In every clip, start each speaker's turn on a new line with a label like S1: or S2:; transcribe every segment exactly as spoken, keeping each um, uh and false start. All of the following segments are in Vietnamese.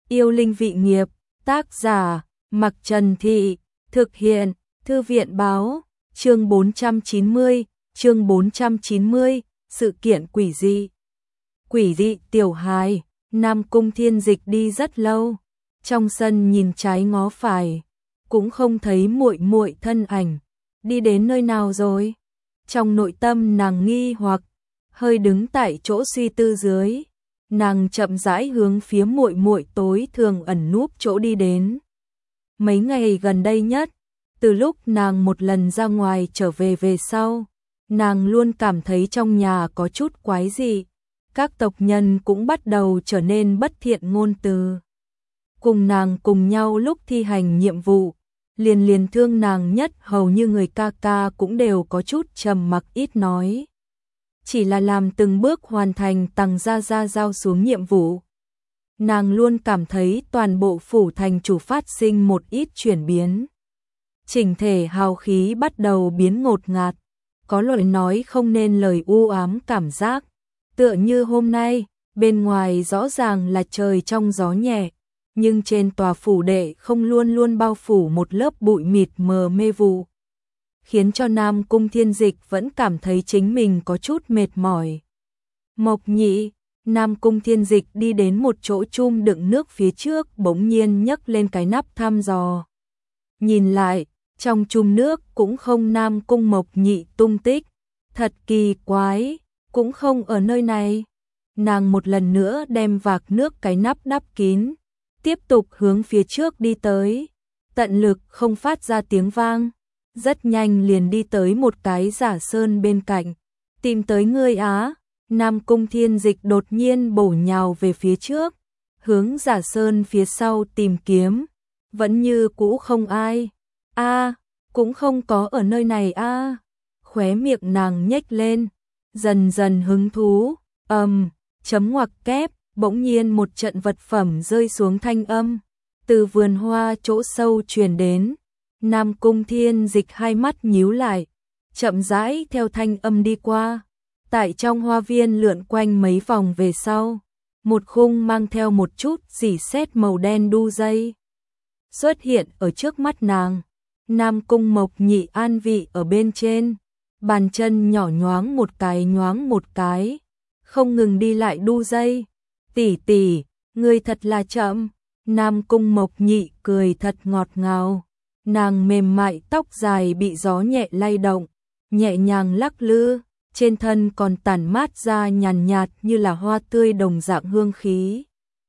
S1: Yêu linh vị nghiệp, tác giả, Mặc Trần Thị, thực hiện, Thư viện báo, chương bốn trăm chín mươi, chương bốn trăm chín mươi, sự kiện quỷ dị. Quỷ dị tiểu hài, Nam Cung Thiên Dịch đi rất lâu, trong sân nhìn trái ngó phải, cũng không thấy muội muội thân ảnh, đi đến nơi nào rồi? Trong nội tâm nàng nghi hoặc, hơi đứng tại chỗ suy tư dưới, nàng chậm rãi hướng phía muội muội tối thường ẩn núp chỗ đi đến. Mấy ngày gần đây nhất, từ lúc nàng một lần ra ngoài trở về về sau, nàng luôn cảm thấy trong nhà có chút quái dị, các tộc nhân cũng bắt đầu trở nên bất thiện ngôn từ. Cùng nàng cùng nhau lúc thi hành nhiệm vụ, liền liền thương nàng nhất hầu như người ca ca cũng đều có chút trầm mặc ít nói. Chỉ là làm từng bước hoàn thành Tằng Gia Gia giao xuống nhiệm vụ. Nàng luôn cảm thấy toàn bộ phủ thành chủ phát sinh một ít chuyển biến. Chỉnh thể hào khí bắt đầu biến ngột ngạt, có lời nói không nên lời u ám cảm giác. Tựa như hôm nay, bên ngoài rõ ràng là trời trong gió nhẹ, nhưng trên tòa phủ đệ không luôn luôn bao phủ một lớp bụi mịt mờ mê vụ, khiến cho Nam Cung Thiên Dịch vẫn cảm thấy chính mình có chút mệt mỏi. Mộc Nhị, Nam Cung Thiên Dịch đi đến một chỗ chum đựng nước phía trước, bỗng nhiên nhấc lên cái nắp thăm dò. Nhìn lại, trong chum nước cũng không Nam Cung Mộc Nhị tung tích, thật kỳ quái, cũng không ở nơi này. Nàng một lần nữa đem vạc nước cái nắp đắp kín, tiếp tục hướng phía trước đi tới, tận lực không phát ra tiếng vang. Rất nhanh liền đi tới một cái giả sơn bên cạnh, tìm tới ngươi á. Nam Cung Thiên Dịch đột nhiên bổ nhào về phía trước, hướng giả sơn phía sau tìm kiếm, vẫn như cũ không ai. A, cũng không có ở nơi này a. Khóe miệng nàng nhếch lên, dần dần hứng thú. Ầm, um, chấm ngoặc kép, bỗng nhiên một trận vật phẩm rơi xuống thanh âm, từ vườn hoa chỗ sâu truyền đến. Nam Cung Thiên Dịch hai mắt nhíu lại, chậm rãi theo thanh âm đi qua. Tại trong hoa viên lượn quanh mấy vòng về sau, một khung mang theo một chút rỉ sét màu đen đu dây xuất hiện ở trước mắt nàng. Nam Cung Mộc Nhị an vị ở bên trên, bàn chân nhỏ nhoáng một cái nhoáng một cái, không ngừng đi lại đu dây. Tỷ tỷ, ngươi thật là chậm. Nam Cung Mộc Nhị cười thật ngọt ngào. Nàng mềm mại tóc dài bị gió nhẹ lay động, nhẹ nhàng lắc lư, trên thân còn tản mát ra nhàn nhạt như là hoa tươi đồng dạng hương khí.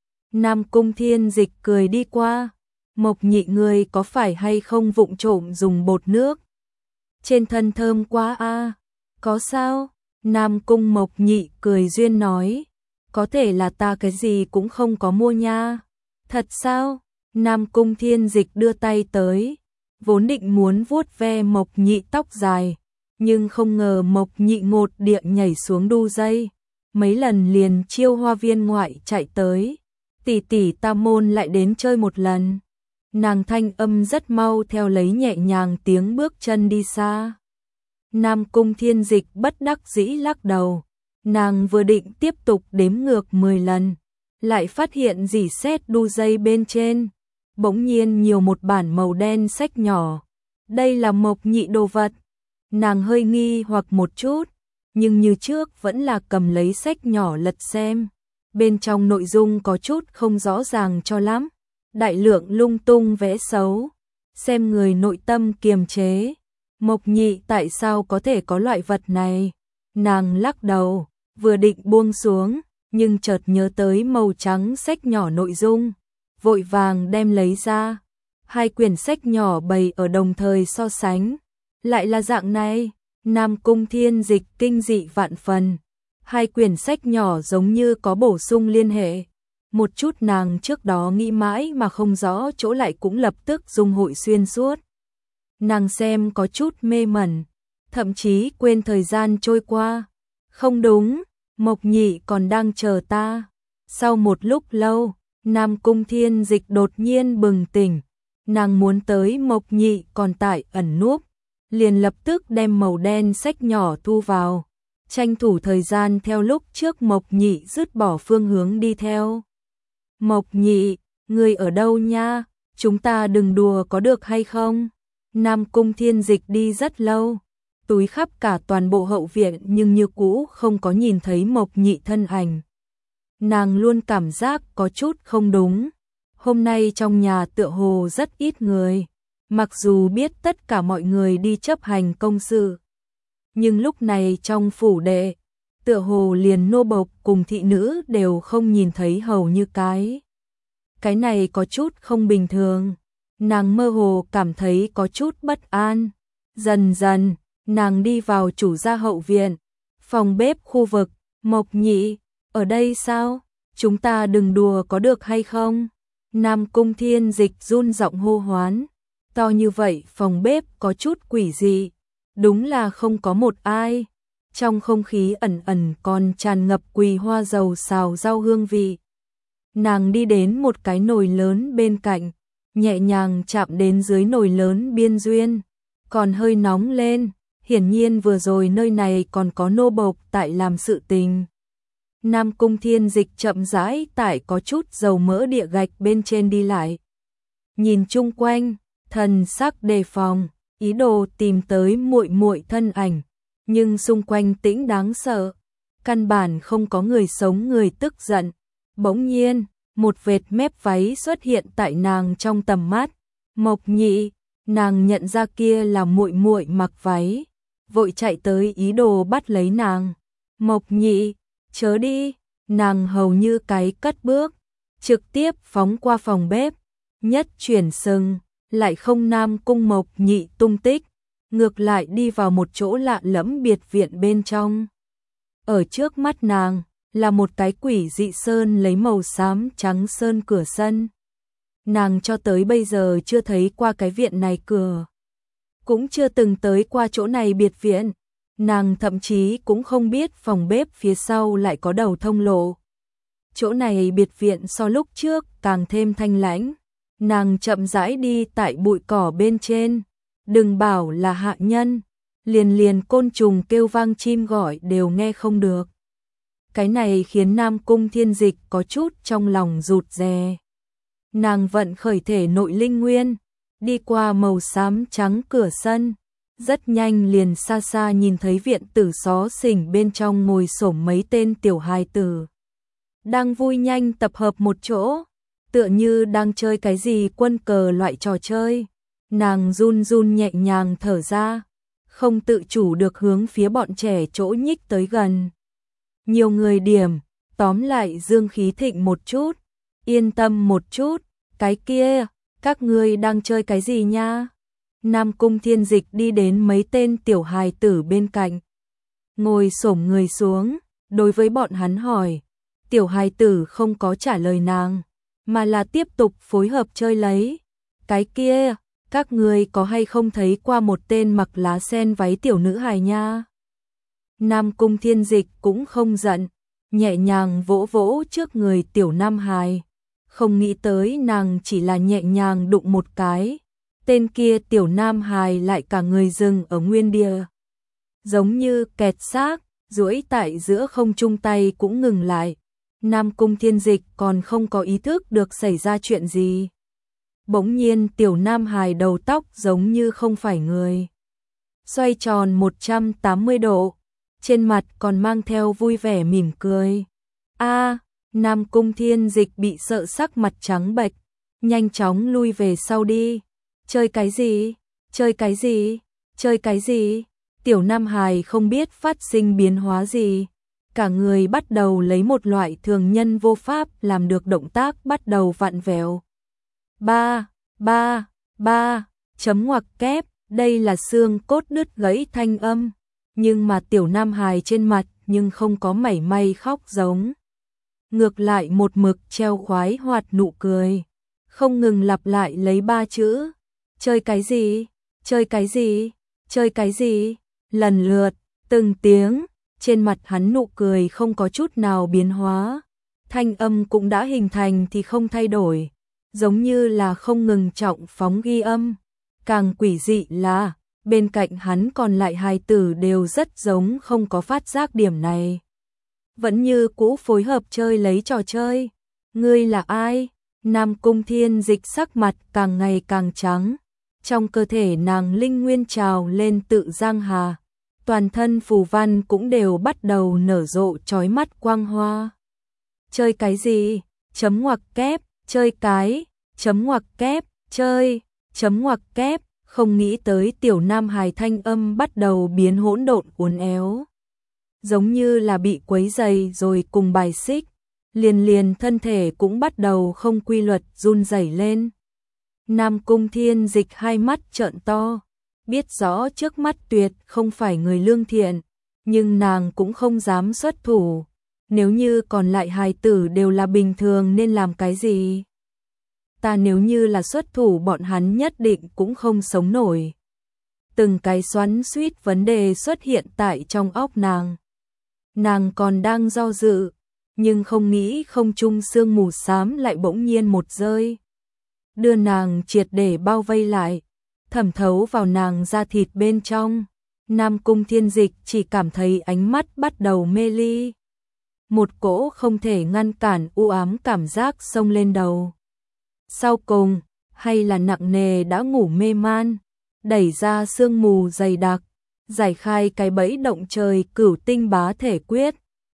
S1: Nam Cung Thiên Dịch cười đi qua, Mộc Nhị ngươi có phải hay không vụng trộm dùng bột nước? Trên thân thơm quá a. Có sao? Nam Cung Mộc Nhị cười duyên nói, có thể là ta cái gì cũng không có mua nha. Thật sao? Nam Cung Thiên Dịch đưa tay tới, vốn định muốn vuốt ve Mộc Nhị tóc dài, nhưng không ngờ Mộc Nhị ngột địa nhảy xuống đu dây, mấy lần liền chiêu hoa viên ngoại chạy tới. Tỷ tỷ ta môn lại đến chơi một lần. Nàng thanh âm rất mau theo lấy nhẹ nhàng tiếng bước chân đi xa. Nam Cung Thiên Dịch bất đắc dĩ lắc đầu, nàng vừa định tiếp tục đếm ngược mười lần, lại phát hiện rỉ sét đu dây bên trên bỗng nhiên nhiều một bản màu đen sách nhỏ. Đây là Mộc Nhị đồ vật. Nàng hơi nghi hoặc một chút, nhưng như trước vẫn là cầm lấy sách nhỏ lật xem. Bên trong nội dung có chút không rõ ràng cho lắm, đại lượng lung tung vẽ xấu, xem người nội tâm kiềm chế. Mộc Nhị tại sao có thể có loại vật này? Nàng lắc đầu, vừa định buông xuống, nhưng chợt nhớ tới màu trắng sách nhỏ nội dung, vội vàng đem lấy ra. Hai quyển sách nhỏ bày ở đồng thời so sánh, lại là dạng này. Nam Cung Thiên Dịch kinh dị vạn phần, hai quyển sách nhỏ giống như có bổ sung liên hệ, một chút nàng trước đó nghĩ mãi mà không rõ chỗ lại cũng lập tức dung hội xuyên suốt. Nàng xem có chút mê mẩn, thậm chí quên thời gian trôi qua. Không đúng, Mộc Nhị còn đang chờ ta. Sau một lúc lâu, Nam Cung Thiên Dịch đột nhiên bừng tỉnh, nàng muốn tới Mộc Nhị còn tại ẩn núp, liền lập tức đem màu đen sách nhỏ thu vào, tranh thủ thời gian theo lúc trước Mộc Nhị dứt bỏ phương hướng đi theo. Mộc Nhị, Ngươi ở đâu nha, chúng ta đừng đùa có được hay không? Nam Cung Thiên Dịch đi rất lâu, túi khắp cả toàn bộ hậu viện nhưng như cũ không có nhìn thấy Mộc Nhị thân ảnh. Nàng luôn cảm giác có chút không đúng. Hôm nay trong nhà tựa hồ rất ít người, mặc dù biết tất cả mọi người đi chấp hành công sự. Nhưng lúc này trong phủ đệ, tựa hồ liền nô bộc cùng thị nữ đều không nhìn thấy hầu như cái. Cái này có chút không bình thường, nàng mơ hồ cảm thấy có chút bất an. Dần dần, nàng đi vào chủ gia hậu viện, phòng bếp khu vực. Mộc Nhị, ở đây sao? Chúng ta đừng đùa có được hay không? Nam Cung Thiên Dịch run giọng hô hoán. To như vậy phòng bếp có chút quỷ dị, đúng là không có một ai. Trong không khí ẩn ẩn còn tràn ngập quỳ hoa dầu xào rau hương vị. Nàng đi đến một cái nồi lớn bên cạnh, nhẹ nhàng chạm đến dưới nồi lớn biên duyên, còn hơi nóng lên, hiển nhiên vừa rồi nơi này còn có nô bộc tại làm sự tình. Nam Cung Thiên Dịch chậm rãi tại có chút dầu mỡ địa gạch bên trên đi lại. Nhìn chung quanh, thần sắc đề phòng, ý đồ tìm tới muội muội thân ảnh, nhưng xung quanh tĩnh đáng sợ, căn bản không có người sống người tức giận. Bỗng nhiên, một vệt mép váy xuất hiện tại nàng trong tầm mắt. Mộc Nhị, nàng nhận ra kia là muội muội mặc váy, vội chạy tới ý đồ bắt lấy nàng. Mộc Nhị, chớ đi, nàng hầu như cái cất bước, trực tiếp phóng qua phòng bếp, nhất chuyển sừng, lại không Nam Cung Mộc Nhị tung tích, ngược lại đi vào một chỗ lạ lẫm biệt viện bên trong. Ở trước mắt nàng là một cái quỷ dị sơn lấy màu xám trắng sơn cửa sân. Nàng cho tới bây giờ chưa thấy qua cái viện này cửa, cũng chưa từng tới qua chỗ này biệt viện. Nàng thậm chí cũng không biết phòng bếp phía sau lại có đầu thông lộ. Chỗ này biệt viện so lúc trước càng thêm thanh lãnh. Nàng chậm rãi đi tại bụi cỏ bên trên, đừng bảo là hạ nhân, liền liền côn trùng kêu vang chim gọi đều nghe không được. Cái này khiến Nam Cung Thiên Dịch có chút trong lòng rụt rè. Nàng vận khởi thể nội linh nguyên, đi qua màu xám trắng cửa sân, rất nhanh liền xa xa nhìn thấy viện tử xó xỉnh bên trong ngồi xổm mấy tên tiểu hài tử. Đang vui nhanh tập hợp một chỗ, tựa như đang chơi cái gì quân cờ loại trò chơi. Nàng run run nhẹ nhàng thở ra, không tự chủ được hướng phía bọn trẻ chỗ nhích tới gần. Nhiều người điểm, tóm lại dương khí thịnh một chút, yên tâm một chút, cái kia, các ngươi đang chơi cái gì nha? Nam Cung Thiên Dịch đi đến mấy tên tiểu hài tử bên cạnh, ngồi xổm người xuống, đối với bọn hắn hỏi. Tiểu hài tử không có trả lời nàng, mà là tiếp tục phối hợp chơi lấy. Cái kia, các ngươi có hay không thấy qua một tên mặc lá sen váy tiểu nữ hài nha? Nam Cung Thiên Dịch cũng không giận, nhẹ nhàng vỗ vỗ trước người tiểu nam hài. Không nghĩ tới nàng chỉ là nhẹ nhàng đụng một cái, tên kia tiểu nam hài lại cả người dừng ở nguyên địa, giống như kẹt xác, duỗi tại giữa không trung tay cũng ngừng lại. Nam Cung Thiên Dịch còn không có ý thức được xảy ra chuyện gì. Bỗng nhiên tiểu nam hài đầu tóc giống như không phải người, xoay tròn một trăm tám mươi độ, trên mặt còn mang theo vui vẻ mỉm cười. A, Nam Cung Thiên Dịch bị sợ sắc mặt trắng bệch, nhanh chóng lui về sau đi. Chơi cái gì? Chơi cái gì? Chơi cái gì? Tiểu nam hài không biết phát sinh biến hóa gì, cả người bắt đầu lấy một loại thường nhân vô pháp làm được động tác bắt đầu vặn vẹo. Ba, ba, ba, chấm ngoặc kép, đây là xương cốt đứt gãy thanh âm, nhưng mà tiểu nam hài trên mặt nhưng không có mảy may khóc giống. Ngược lại một mực treo khoái hoạt nụ cười, không ngừng lặp lại lấy ba chữ. Chơi cái gì? Chơi cái gì? Chơi cái gì? Lần lượt, từng tiếng, trên mặt hắn nụ cười không có chút nào biến hóa. Thanh âm cũng đã hình thành thì không thay đổi, giống như là không ngừng trọng phóng ghi âm. Càng quỷ dị là, bên cạnh hắn còn lại hài tử đều rất giống không có phát giác điểm này. Vẫn như cũ phối hợp chơi lấy trò chơi. Ngươi là ai? Nam Cung Thiên Dịch sắc mặt càng ngày càng trắng, trong cơ thể nàng linh nguyên trào lên tự giang hà, toàn thân phù văn cũng đều bắt đầu nở rộ chói mắt quang hoa. Chơi cái gì? Chấm ngoặc kép, chơi cái, chấm ngoặc kép, chơi, chấm ngoặc kép, không nghĩ tới tiểu nam hài thanh âm bắt đầu biến hỗn độn uốn éo. Giống như là bị quấy dày rồi cùng bài xích, liền liền thân thể cũng bắt đầu không quy luật run rẩy lên. Nam Cung Thiên Dịch hai mắt trợn to, biết rõ trước mắt tuyệt không phải người lương thiện, nhưng nàng cũng không dám xuất thủ. Nếu như còn lại hài tử đều là bình thường nên làm cái gì? Ta nếu như là xuất thủ bọn hắn nhất định cũng không sống nổi. Từng cái xoắn xuýt vấn đề xuất hiện tại trong óc nàng. Nàng còn đang do dự, nhưng không nghĩ không trung sương mù xám lại bỗng nhiên một rơi. Đưa nàng triệt để bao vây lại, thẩm thấu vào nàng da thịt bên trong. Nam Cung Thiên Dịch chỉ cảm thấy ánh mắt bắt đầu mê ly. Một cỗ không thể ngăn cản u ám cảm giác xông lên đầu. Sau cùng, hay là nặng nề đã ngủ mê man, đẩy ra sương mù dày đặc, giải khai cái bẫy động trời cửu tinh bá thể quyết,